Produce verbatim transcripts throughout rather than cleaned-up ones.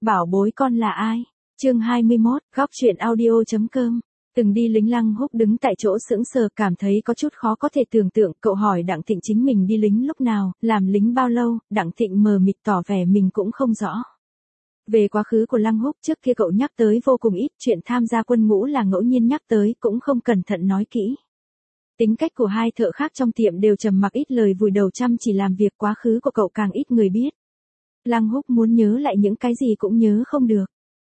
Bảo bối con là ai? Chương hai mươi mốt, góc truyện audio chấm com. Từng đi lính Lăng Húc đứng tại chỗ sững sờ, cảm thấy có chút khó có thể tưởng tượng. Cậu hỏi Đặng Thịnh chính mình đi lính lúc nào, làm lính bao lâu. Đặng Thịnh mờ mịt tỏ vẻ mình cũng không rõ. Về quá khứ của Lăng Húc trước kia cậu nhắc tới vô cùng ít, chuyện tham gia quân ngũ là ngẫu nhiên nhắc tới, cũng không cẩn thận nói kỹ. Tính cách của hai thợ khác trong tiệm đều trầm mặc ít lời, vùi đầu chăm chỉ làm việc, quá khứ của cậu càng ít người biết. Lăng Húc muốn nhớ lại những cái gì cũng nhớ không được.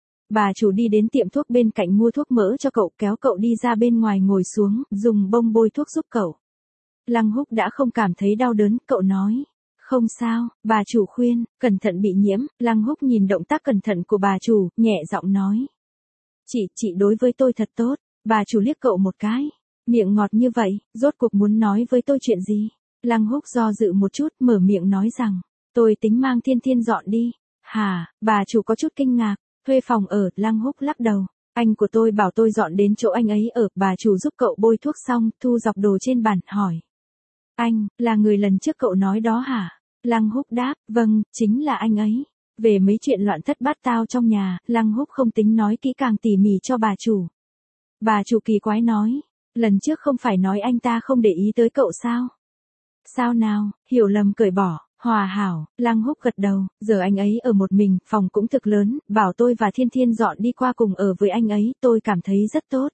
Bà chủ đi đến tiệm thuốc bên cạnh mua thuốc mỡ cho cậu, kéo cậu đi ra bên ngoài ngồi xuống, dùng bông bôi thuốc giúp cậu. Lăng Húc đã không cảm thấy đau đớn, cậu nói. Không sao, bà chủ khuyên, cẩn thận bị nhiễm. Lăng Húc nhìn động tác cẩn thận của bà chủ, nhẹ giọng nói. Chị, chị đối với tôi thật tốt. Bà chủ liếc cậu một cái. Miệng ngọt như vậy, rốt cuộc muốn nói với tôi chuyện gì? Lăng Húc do dự một chút, mở miệng nói rằng. Tôi tính mang Thiên Thiên dọn đi. Hả, bà chủ có chút kinh ngạc. Thuê phòng ở, Lăng Húc lắc đầu. Anh của tôi bảo tôi dọn đến chỗ anh ấy ở. Bà chủ giúp cậu bôi thuốc xong, thu dọc đồ trên bàn, hỏi. Anh, là người lần trước cậu nói đó hả? Lăng Húc đáp, vâng, chính là anh ấy. Về mấy chuyện loạn thất bát tao trong nhà, Lăng Húc không tính nói kỹ càng tỉ mỉ cho bà chủ. Bà chủ kỳ quái nói, lần trước không phải nói anh ta không để ý tới cậu sao? Sao nào, hiểu lầm cởi bỏ, hòa hảo. Lăng Húc gật đầu, giờ anh ấy ở một mình, phòng cũng thực lớn, bảo tôi và Thiên Thiên dọn đi qua cùng ở với anh ấy, tôi cảm thấy rất tốt.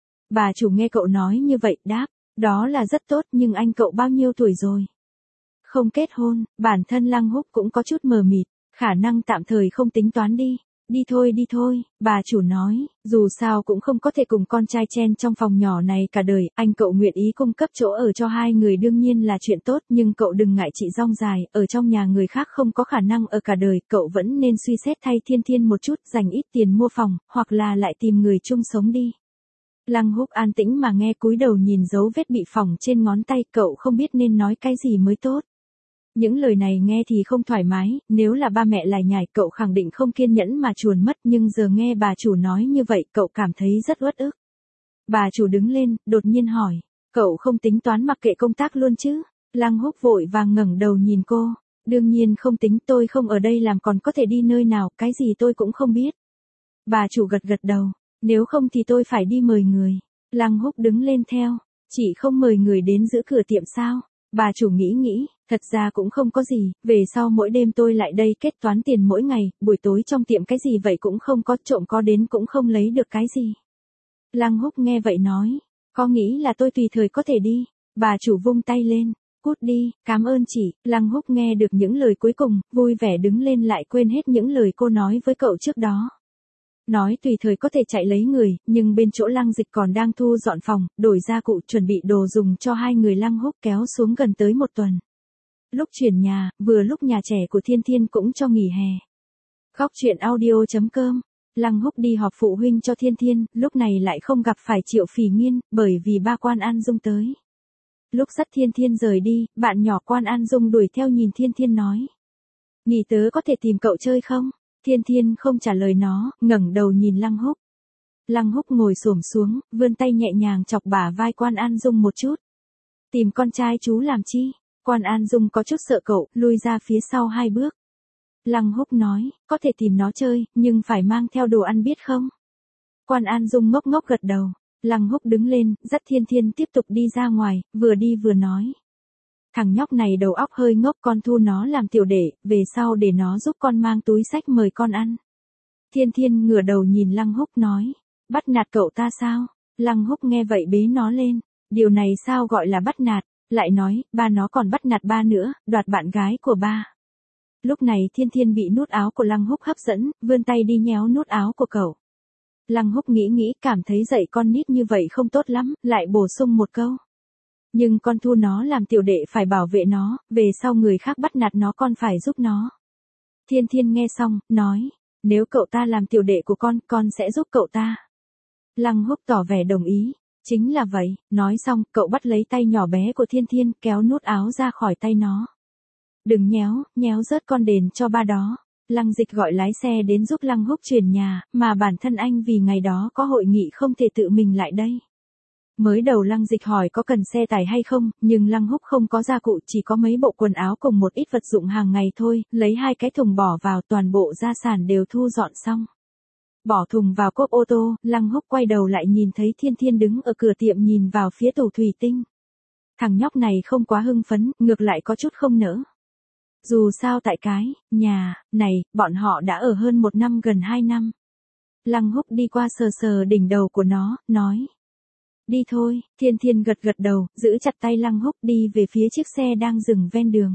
Bà chủ nghe cậu nói như vậy, đáp, đó là rất tốt, nhưng anh cậu bao nhiêu tuổi rồi? Không kết hôn. Bản thân Lăng Húc cũng có chút mờ mịt, khả năng tạm thời không tính toán đi. Đi thôi đi thôi, bà chủ nói, dù sao cũng không có thể cùng con trai chen trong phòng nhỏ này cả đời, anh cậu nguyện ý cung cấp chỗ ở cho hai người đương nhiên là chuyện tốt, nhưng cậu đừng ngại chị rong dài, ở trong nhà người khác không có khả năng ở cả đời, cậu vẫn nên suy xét thay Thiên Thiên một chút, dành ít tiền mua phòng, hoặc là lại tìm người chung sống đi. Lăng Húc an tĩnh mà nghe, cúi đầu nhìn dấu vết bị phỏng trên ngón tay, cậu không biết nên nói cái gì mới tốt. Những lời này nghe thì không thoải mái, nếu là ba mẹ lải nhải cậu khẳng định không kiên nhẫn mà chuồn mất, nhưng giờ nghe bà chủ nói như vậy cậu cảm thấy rất uất ức. Bà chủ đứng lên, đột nhiên hỏi, cậu không tính toán mặc kệ công tác luôn chứ? Lăng Húc vội vàng ngẩng đầu nhìn cô, đương nhiên không tính, tôi không ở đây làm còn có thể đi nơi nào, cái gì tôi cũng không biết. Bà chủ gật gật đầu, nếu không thì tôi phải đi mời người. Lăng Húc đứng lên theo, chỉ không mời người đến giữ cửa tiệm sao? Bà chủ nghĩ nghĩ, thật ra cũng không có gì, về sau mỗi đêm tôi lại đây kết toán tiền mỗi ngày, buổi tối trong tiệm cái gì vậy cũng không có, trộm có đến cũng không lấy được cái gì. Lăng Húc nghe vậy nói, có nghĩ là tôi tùy thời có thể đi. Bà chủ vung tay lên, cút đi, cảm ơn chị. Lăng Húc nghe được những lời cuối cùng, vui vẻ đứng lên, lại quên hết những lời cô nói với cậu trước đó. Nói tùy thời có thể chạy lấy người, nhưng bên chỗ Lăng Dịch còn đang thu dọn phòng, đổi gia cụ, chuẩn bị đồ dùng cho hai người. Lăng Húc kéo xuống gần tới một tuần. Lúc chuyển nhà, vừa lúc nhà trẻ của Thiên Thiên cũng cho nghỉ hè. Góc truyện audio chấm com. Lăng Húc đi họp phụ huynh cho Thiên Thiên, lúc này lại không gặp phải Triệu Phỉ Nghiên, bởi vì ba Quan An Dung tới. Lúc dắt Thiên Thiên rời đi, bạn nhỏ Quan An Dung đuổi theo nhìn Thiên Thiên nói. Nghỉ tớ có thể tìm cậu chơi không? Thiên Thiên không trả lời nó, ngẩng đầu nhìn Lăng Húc. Lăng Húc ngồi xổm xuống, vươn tay nhẹ nhàng chọc bả vai Quan An Dung một chút. Tìm con trai chú làm chi? Quan An Dung có chút sợ cậu, lui ra phía sau hai bước. Lăng Húc nói, có thể tìm nó chơi, nhưng phải mang theo đồ ăn biết không? Quan An Dung ngốc ngốc gật đầu. Lăng Húc đứng lên, dắt Thiên Thiên tiếp tục đi ra ngoài, vừa đi vừa nói. Thằng nhóc này đầu óc hơi ngốc, con thu nó làm tiểu đệ, về sau để nó giúp con mang túi xách mời con ăn. Thiên Thiên ngửa đầu nhìn Lăng Húc nói, bắt nạt cậu ta sao? Lăng Húc nghe vậy bế nó lên, điều này sao gọi là bắt nạt, lại nói, ba nó còn bắt nạt ba nữa, đoạt bạn gái của ba. Lúc này Thiên Thiên bị nút áo của Lăng Húc hấp dẫn, vươn tay đi nhéo nút áo của cậu. Lăng Húc nghĩ nghĩ, cảm thấy dạy con nít như vậy không tốt lắm, lại bổ sung một câu. Nhưng con thu nó làm tiểu đệ phải bảo vệ nó, về sau người khác bắt nạt nó con phải giúp nó. Thiên Thiên nghe xong, nói, nếu cậu ta làm tiểu đệ của con, con sẽ giúp cậu ta. Lăng Húc tỏ vẻ đồng ý, chính là vậy, nói xong, cậu bắt lấy tay nhỏ bé của Thiên Thiên, kéo nút áo ra khỏi tay nó. Đừng nhéo, nhéo rớt con đền cho ba đó. Lăng Dịch gọi lái xe đến giúp Lăng Húc chuyển nhà, mà bản thân anh vì ngày đó có hội nghị không thể tự mình lại đây. Mới đầu Lăng Dịch hỏi có cần xe tải hay không, nhưng Lăng Húc không có gia cụ, chỉ có mấy bộ quần áo cùng một ít vật dụng hàng ngày thôi, lấy hai cái thùng bỏ vào, toàn bộ gia sản đều thu dọn xong. Bỏ thùng vào cốp ô tô, Lăng Húc quay đầu lại nhìn thấy Thiên Thiên đứng ở cửa tiệm nhìn vào phía tủ thủy tinh. Thằng nhóc này không quá hưng phấn, ngược lại có chút không nỡ. Dù sao tại cái nhà này, bọn họ đã ở hơn một năm gần hai năm. Lăng Húc đi qua sờ sờ đỉnh đầu của nó, nói. Đi thôi, Thiên Thiên gật gật đầu, giữ chặt tay Lăng Húc đi về phía chiếc xe đang dừng ven đường.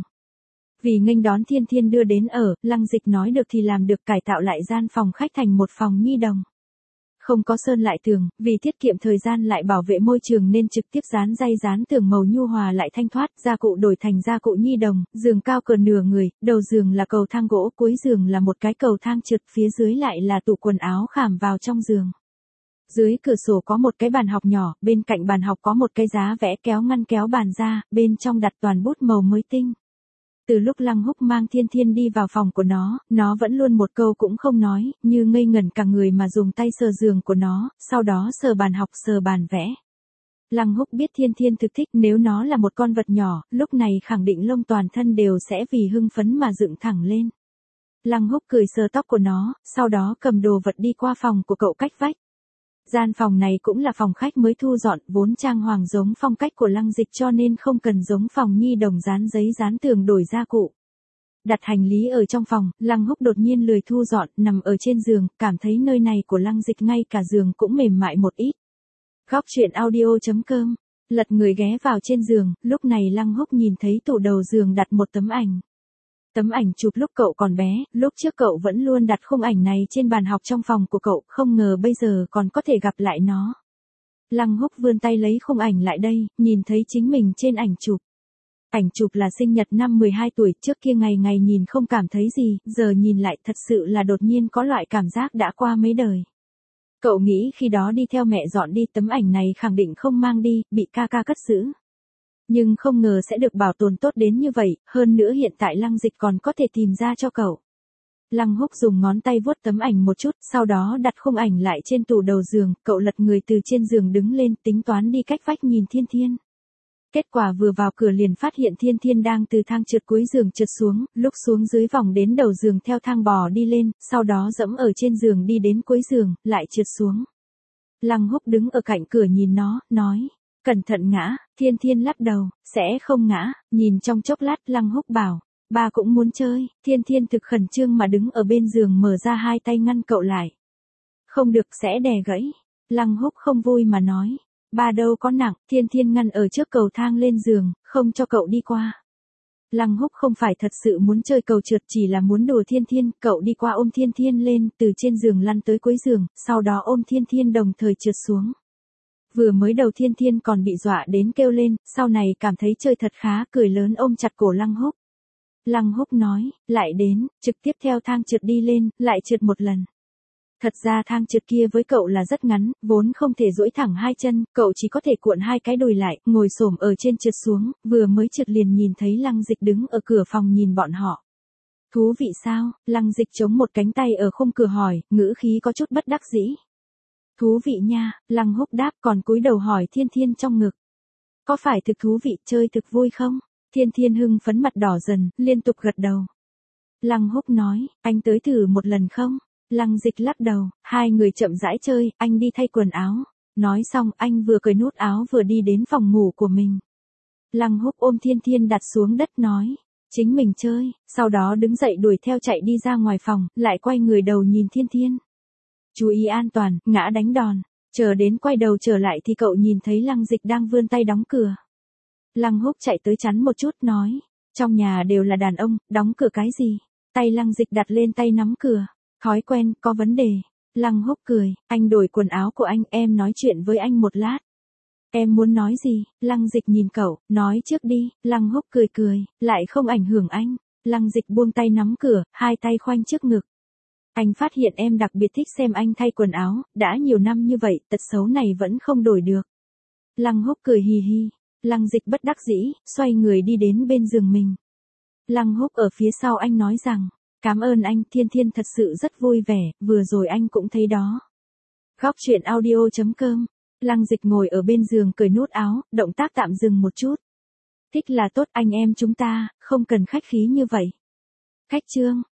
Vì nghênh đón Thiên Thiên đưa đến ở, Lăng Dịch nói được thì làm được, cải tạo lại gian phòng khách thành một phòng nhi đồng. Không có sơn lại tường, vì tiết kiệm thời gian lại bảo vệ môi trường nên trực tiếp dán dây dán tường màu nhu hòa lại thanh thoát, gia cụ đổi thành gia cụ nhi đồng, giường cao cỡ nửa người, đầu giường là cầu thang gỗ, cuối giường là một cái cầu thang trượt, phía dưới lại là tủ quần áo khảm vào trong giường. Dưới cửa sổ có một cái bàn học nhỏ, bên cạnh bàn học có một cái giá vẽ kéo ngăn kéo bàn ra, bên trong đặt toàn bút màu mới tinh. Từ lúc Lăng Húc mang Thiên Thiên đi vào phòng của nó, nó vẫn luôn một câu cũng không nói, như ngây ngẩn cả người mà dùng tay sờ giường của nó, sau đó sờ bàn học sờ bàn vẽ. Lăng Húc biết Thiên Thiên thực thích, nếu nó là một con vật nhỏ, lúc này khẳng định lông toàn thân đều sẽ vì hưng phấn mà dựng thẳng lên. Lăng Húc cười sờ tóc của nó, sau đó cầm đồ vật đi qua phòng của cậu cách vách. Gian phòng này cũng là phòng khách mới thu dọn, vốn trang hoàng giống phong cách của Lăng Dịch cho nên không cần giống phòng nhi đồng dán giấy dán tường đổi gia cụ. Đặt hành lý ở trong phòng, Lăng Húc đột nhiên lười thu dọn, nằm ở trên giường, cảm thấy nơi này của Lăng Dịch ngay cả giường cũng mềm mại một ít. Góc truyện audio chấm com, lật người ghé vào trên giường, lúc này Lăng Húc nhìn thấy tủ đầu giường đặt một tấm ảnh. Tấm ảnh chụp lúc cậu còn bé, lúc trước cậu vẫn luôn đặt khung ảnh này trên bàn học trong phòng của cậu, không ngờ bây giờ còn có thể gặp lại nó. Lăng Húc vươn tay lấy khung ảnh lại đây, nhìn thấy chính mình trên ảnh chụp. Ảnh chụp là sinh nhật năm mười hai tuổi, trước kia ngày ngày nhìn không cảm thấy gì, giờ nhìn lại thật sự là đột nhiên có loại cảm giác đã qua mấy đời. Cậu nghĩ khi đó đi theo mẹ dọn đi, tấm ảnh này khẳng định không mang đi, bị ca ca cất giữ. Nhưng không ngờ sẽ được bảo tồn tốt đến như vậy, hơn nữa hiện tại Lăng Dịch còn có thể tìm ra cho cậu. Lăng Húc dùng ngón tay vuốt tấm ảnh một chút, sau đó đặt khung ảnh lại trên tủ đầu giường, cậu lật người từ trên giường đứng lên, tính toán đi cách vách nhìn Thiên Thiên. Kết quả vừa vào cửa liền phát hiện Thiên Thiên đang từ thang trượt cuối giường trượt xuống, lúc xuống dưới vòng đến đầu giường theo thang bò đi lên, sau đó dẫm ở trên giường đi đến cuối giường, lại trượt xuống. Lăng Húc đứng ở cạnh cửa nhìn nó, nói. Cẩn thận ngã, Thiên Thiên lắc đầu, sẽ không ngã, nhìn trong chốc lát Lăng Húc bảo, ba cũng muốn chơi, Thiên Thiên thực khẩn trương mà đứng ở bên giường mở ra hai tay ngăn cậu lại. Không được sẽ đè gãy, Lăng Húc không vui mà nói, ba đâu có nặng, Thiên Thiên ngăn ở trước cầu thang lên giường, không cho cậu đi qua. Lăng Húc không phải thật sự muốn chơi cầu trượt, chỉ là muốn đùa Thiên Thiên, cậu đi qua ôm Thiên Thiên lên, từ trên giường lăn tới cuối giường, sau đó ôm Thiên Thiên đồng thời trượt xuống. Vừa mới đầu Thiên Thiên còn bị dọa đến kêu lên, sau này cảm thấy chơi thật khá, cười lớn ôm chặt cổ Lăng Húc. Lăng Húc nói, lại đến, trực tiếp theo thang trượt đi lên, lại trượt một lần. Thật ra thang trượt kia với cậu là rất ngắn, vốn không thể duỗi thẳng hai chân, cậu chỉ có thể cuộn hai cái đùi lại, ngồi xổm ở trên trượt xuống, vừa mới trượt liền nhìn thấy Lăng Dịch đứng ở cửa phòng nhìn bọn họ. Thú vị sao? Lăng Dịch chống một cánh tay ở khung cửa hỏi, ngữ khí có chút bất đắc dĩ. Thú vị nha, Lăng Húc đáp, còn cúi đầu hỏi Thiên Thiên trong ngực. Có phải thực thú vị, chơi thực vui không? Thiên Thiên hưng phấn mặt đỏ dần, liên tục gật đầu. Lăng Húc nói, anh tới thử một lần không? Lăng Dịch lắc đầu, hai người chậm rãi chơi, anh đi thay quần áo. Nói xong, anh vừa cởi nút áo vừa đi đến phòng ngủ của mình. Lăng Húc ôm Thiên Thiên đặt xuống đất nói, chính mình chơi, sau đó đứng dậy đuổi theo chạy đi ra ngoài phòng, lại quay người đầu nhìn Thiên Thiên. Chú ý an toàn, ngã đánh đòn. Chờ đến quay đầu trở lại thì cậu nhìn thấy Lăng Dịch đang vươn tay đóng cửa. Lăng Húc chạy tới chắn một chút nói, trong nhà đều là đàn ông, đóng cửa cái gì? Tay Lăng Dịch đặt lên tay nắm cửa. Thói quen, có vấn đề. Lăng Húc cười, anh đổi quần áo của anh, em nói chuyện với anh một lát. Em muốn nói gì? Lăng Dịch nhìn cậu, nói trước đi. Lăng Húc cười cười, lại không ảnh hưởng anh. Lăng Dịch buông tay nắm cửa, hai tay khoanh trước ngực. Anh phát hiện em đặc biệt thích xem anh thay quần áo, đã nhiều năm như vậy, tật xấu này vẫn không đổi được. Lăng Húc cười hì hì. Lăng Dịch bất đắc dĩ, xoay người đi đến bên giường mình. Lăng Húc ở phía sau anh nói rằng, cảm ơn anh, Thiên Thiên thật sự rất vui vẻ, vừa rồi anh cũng thấy đó. Góc truyện audio chấm com Lăng Dịch ngồi ở bên giường cởi nút áo, động tác tạm dừng một chút. Thích là tốt, anh em chúng ta, không cần khách khí như vậy. Khách Trương,